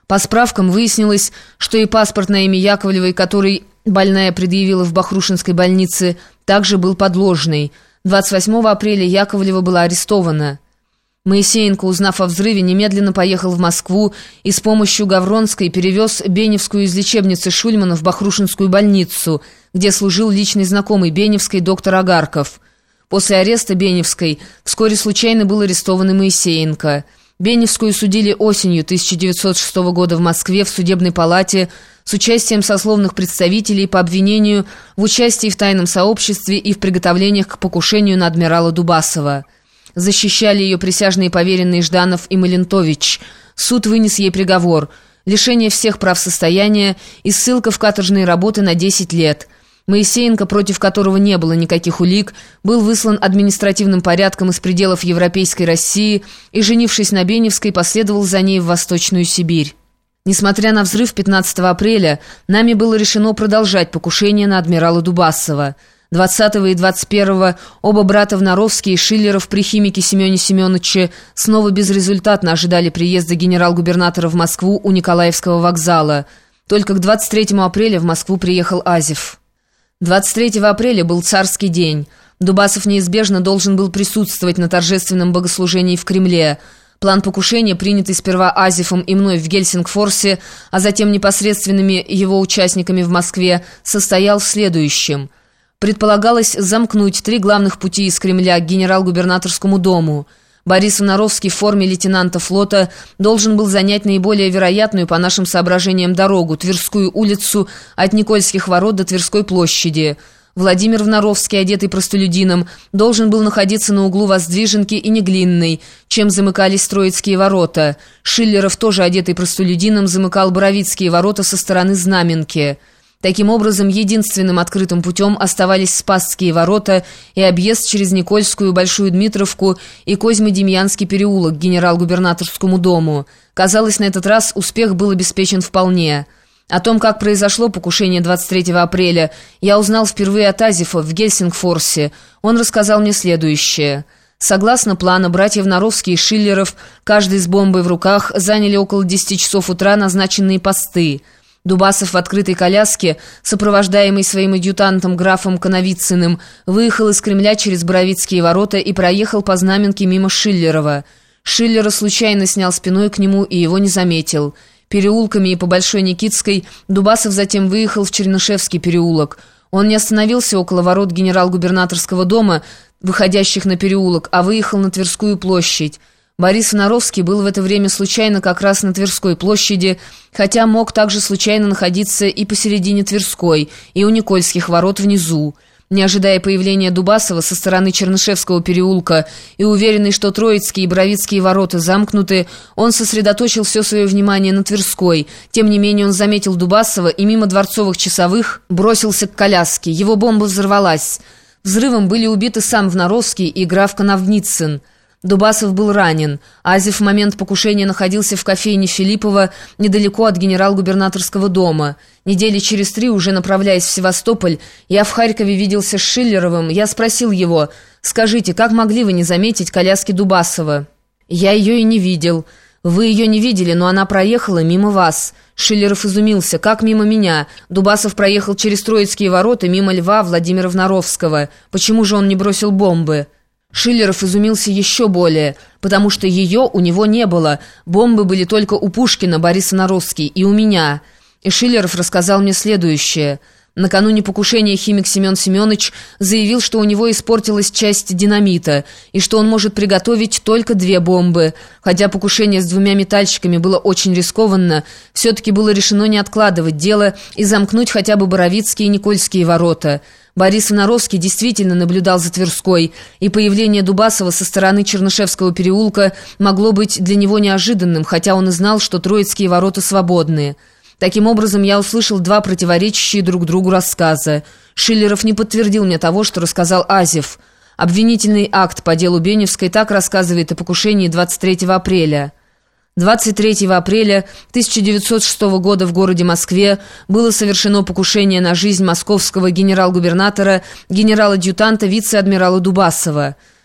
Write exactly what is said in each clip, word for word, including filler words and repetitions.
По справкам выяснилось, что и паспорт на имя Яковлевой, который больная предъявила в Бахрушинской больнице, также был подложный. двадцать восьмого апреля Яковлева была арестована. Моисеенко, узнав о взрыве, немедленно поехал в Москву и с помощью Гавронской перевез Беневскую из лечебницы Шульмана в Бахрушинскую больницу, где служил личный знакомый Беневской доктор Агарков. После ареста Беневской вскоре случайно был арестован и Моисеенко. Беневскую судили осенью тысяча девятьсот шестого года в Москве в судебной палате с участием сословных представителей по обвинению в участии в тайном сообществе и в приготовлениях к покушению на адмирала Дубасова. Защищали ее присяжные поверенные Жданов и Малентович. Суд вынес ей приговор – лишение всех прав состояния и ссылка в каторжные работы на десять лет. Моисеенко, против которого не было никаких улик, был выслан административным порядком из пределов Европейской России и, женившись на Беневской, последовал за ней в Восточную Сибирь. Несмотря на взрыв пятнадцатого апреля, нами было решено продолжать покушение на адмирала Дубасова. двадцатого и двадцать первого оба брата Вноровские и Шиллеров при химике Семене Семеновиче снова безрезультатно ожидали приезда генерал-губернатора в Москву у Николаевского вокзала. Только к двадцать третьему апреля в Москву приехал Азев. двадцать третьего апреля был царский день. Дубасов неизбежно должен был присутствовать на торжественном богослужении в Кремле. План покушения, принятый сперва Азефом и мной в Гельсингфорсе, а затем непосредственными его участниками в Москве, состоял в следующем. Предполагалось замкнуть три главных пути из Кремля к генерал-губернаторскому дому. Борис Вноровский в форме лейтенанта флота должен был занять наиболее вероятную, по нашим соображениям, дорогу, Тверскую улицу от Никольских ворот до Тверской площади. Владимир Вноровский, одетый простолюдином, должен был находиться на углу Воздвиженки и Неглинной, чем замыкались Троицкие ворота. Шиллеров, тоже одетый простолюдином, замыкал Боровицкие ворота со стороны Знаменки. Таким образом, единственным открытым путем оставались Спасские ворота и объезд через Никольскую, Большую Дмитровку и Козьмо-Демьянский переулок к генерал-губернаторскому дому. Казалось, на этот раз успех был обеспечен вполне. О том, как произошло покушение двадцать третьего апреля, я узнал впервые от Азефа в Гельсингфорсе. Он рассказал мне следующее. Согласно плану, братья Вноровские и Шиллеров, каждый с бомбой в руках, заняли около десяти часов утра назначенные посты. Дубасов в открытой коляске, сопровождаемый своим адъютантом графом Коновицыным, выехал из Кремля через Боровицкие ворота и проехал по Знаменке мимо Шиллерова. Шиллера случайно снял спиной к нему и его не заметил. Переулками и по Большой Никитской Дубасов затем выехал в Чернышевский переулок. Он не остановился около ворот генерал-губернаторского дома, выходящих на переулок, а выехал на Тверскую площадь. Борис Вноровский был в это время случайно как раз на Тверской площади, хотя мог также случайно находиться и посередине Тверской, и у Никольских ворот внизу. Не ожидая появления Дубасова со стороны Чернышевского переулка и уверенный, что Троицкие и Боровицкие ворота замкнуты, он сосредоточил все свое внимание на Тверской. Тем не менее он заметил Дубасова и мимо дворцовых часовых бросился к коляске. Его бомба взорвалась. Взрывом были убиты сам Вноровский и граф Коновницын. Дубасов был ранен. Азев в момент покушения находился в кофейне Филиппова недалеко от генерал-губернаторского дома. Недели через три, уже направляясь в Севастополь, я в Харькове виделся с Шиллеровым. Я спросил его: «Скажите, как могли вы не заметить коляски Дубасова?» «Я ее и не видел». «Вы ее не видели, но она проехала мимо вас». Шиллеров изумился: «Как мимо меня? Дубасов проехал через Троицкие ворота мимо Льва Владимира Вноровского. Почему же он не бросил бомбы?» Шиллеров изумился еще более, потому что ее у него не было. Бомбы были только у Пушкина, Бориса Вноровский, и у меня. И Шиллеров рассказал мне следующее. Накануне покушения химик Семен Семенович заявил, что у него испортилась часть динамита, и что он может приготовить только две бомбы. Хотя покушение с двумя метальщиками было очень рискованно, все-таки было решено не откладывать дело и замкнуть хотя бы Боровицкие и Никольские ворота. Борис Вноровский действительно наблюдал за Тверской, и появление Дубасова со стороны Чернышевского переулка могло быть для него неожиданным, хотя он и знал, что Троицкие ворота свободные. Таким образом, я услышал два противоречащие друг другу рассказа. Шиллеров не подтвердил мне того, что рассказал Азев. Обвинительный акт по делу Беневской так рассказывает о покушении двадцать третьего апреля. двадцать третьего апреля тысяча девятьсот шестого года в городе Москве было совершено покушение на жизнь московского генерал-губернатора, генерал-адъютанта вице-адмирала Дубасова.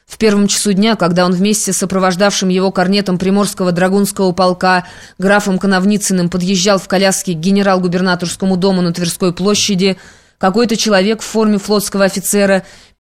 В первом часу дня, когда он вместе с сопровождавшим его корнетом Приморского драгунского полка графом Коновницыным подъезжал в коляске к генерал-губернаторскому дому на Тверской площади, какой-то человек в форме флотского офицера